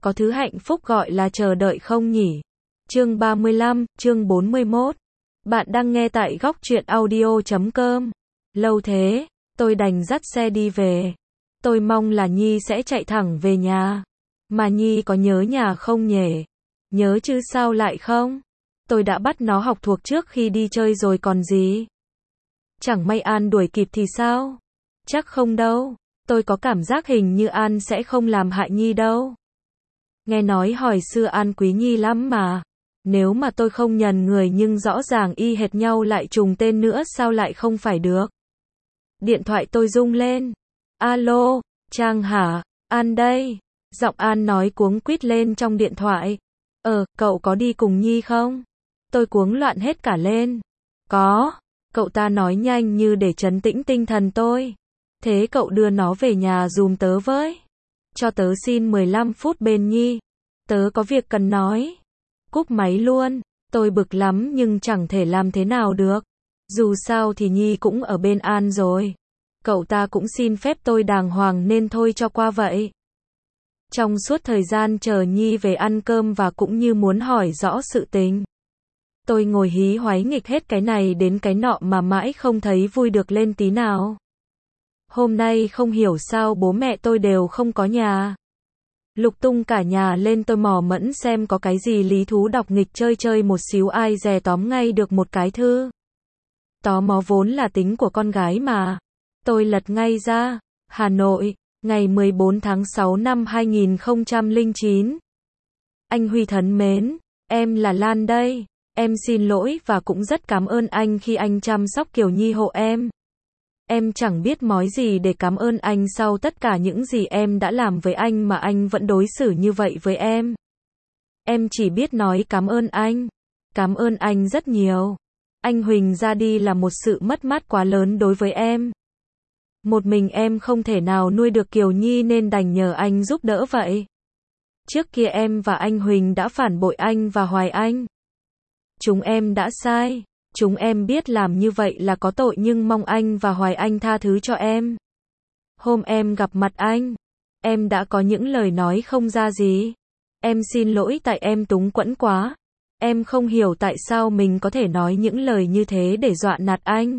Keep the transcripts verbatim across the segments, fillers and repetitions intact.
Có thứ hạnh phúc gọi là chờ đợi không nhỉ? Chương ba mươi lăm, chương bốn mươi mốt. Bạn đang nghe tại góc truyện audio chấm com. Lâu thế, tôi đành dắt xe đi về. Tôi mong là Nhi sẽ chạy thẳng về nhà. Mà Nhi có nhớ nhà không nhỉ? Nhớ chứ sao lại không? Tôi đã bắt nó học thuộc trước khi đi chơi rồi còn gì. Chẳng may An đuổi kịp thì sao? Chắc không đâu. Tôi có cảm giác hình như An sẽ không làm hại Nhi đâu. Nghe nói hồi xưa An quý Nhi lắm mà. Nếu mà tôi không nhầm người nhưng rõ ràng y hệt nhau lại trùng tên nữa sao lại không phải được. Điện thoại tôi rung lên. Alo, Trang hả? An đây. Giọng An nói cuống quýt lên trong điện thoại. Ờ, cậu có đi cùng Nhi không? Tôi cuống loạn hết cả lên. Có. Cậu ta nói nhanh như để trấn tĩnh tinh thần tôi. Thế cậu đưa nó về nhà giùm tớ với. Cho tớ xin mười lăm phút bên Nhi. Tớ có việc cần nói. Cúp máy luôn. Tôi bực lắm nhưng chẳng thể làm thế nào được. Dù sao thì Nhi cũng ở bên An rồi. Cậu ta cũng xin phép tôi đàng hoàng nên thôi cho qua vậy. Trong suốt thời gian chờ Nhi về ăn cơm và cũng như muốn hỏi rõ sự tình. Tôi ngồi hí hoáy nghịch hết cái này đến cái nọ mà mãi không thấy vui được lên tí nào. Hôm nay không hiểu sao bố mẹ tôi đều không có nhà. Lục tung cả nhà lên tôi mò mẫm xem có cái gì lý thú đọc nghịch chơi chơi một xíu ai dè tóm ngay được một cái thư. Tò mò vốn là tính của con gái mà. Tôi lật ngay ra. Hà Nội, ngày mười bốn tháng sáu năm hai nghìn không trăm lẻ chín. Anh Huy thân mến, em là Lan đây. Em xin lỗi và cũng rất cảm ơn anh khi anh chăm sóc Kiều Nhi hộ em. Em chẳng biết nói gì để cảm ơn anh sau tất cả những gì em đã làm với anh mà anh vẫn đối xử như vậy với em. Em chỉ biết nói cảm ơn anh. Cảm ơn anh rất nhiều. Anh Huỳnh ra đi là một sự mất mát quá lớn đối với em. Một mình em không thể nào nuôi được Kiều Nhi nên đành nhờ anh giúp đỡ vậy. Trước kia em và anh Huỳnh đã phản bội anh và Hoài Anh. Chúng em đã sai. Chúng em biết làm như vậy là có tội nhưng mong anh và Hoài Anh tha thứ cho em. Hôm em gặp mặt anh, em đã có những lời nói không ra gì. Em xin lỗi tại em túng quẫn quá. Em không hiểu tại sao mình có thể nói những lời như thế để dọa nạt anh.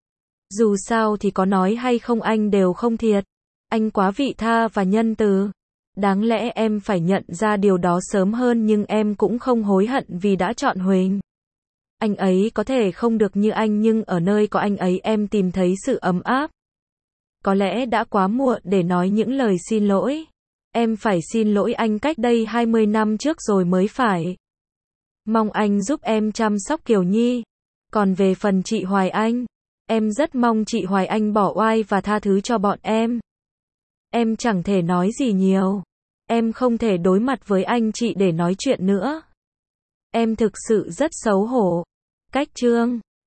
Dù sao thì có nói hay không anh đều không thiệt. Anh quá vị tha và nhân từ. Đáng lẽ em phải nhận ra điều đó sớm hơn nhưng em cũng không hối hận vì đã chọn Huỳnh. Anh ấy có thể không được như anh nhưng ở nơi có anh ấy em tìm thấy sự ấm áp. Có lẽ đã quá muộn để nói những lời xin lỗi. Em phải xin lỗi anh cách đây hai mươi năm trước rồi mới phải. Mong anh giúp em chăm sóc Kiều Nhi. Còn về phần chị Hoài Anh, em rất mong chị Hoài Anh bỏ oai và tha thứ cho bọn em. Em chẳng thể nói gì nhiều. Em không thể đối mặt với anh chị để nói chuyện nữa. Em thực sự rất xấu hổ. Cách chương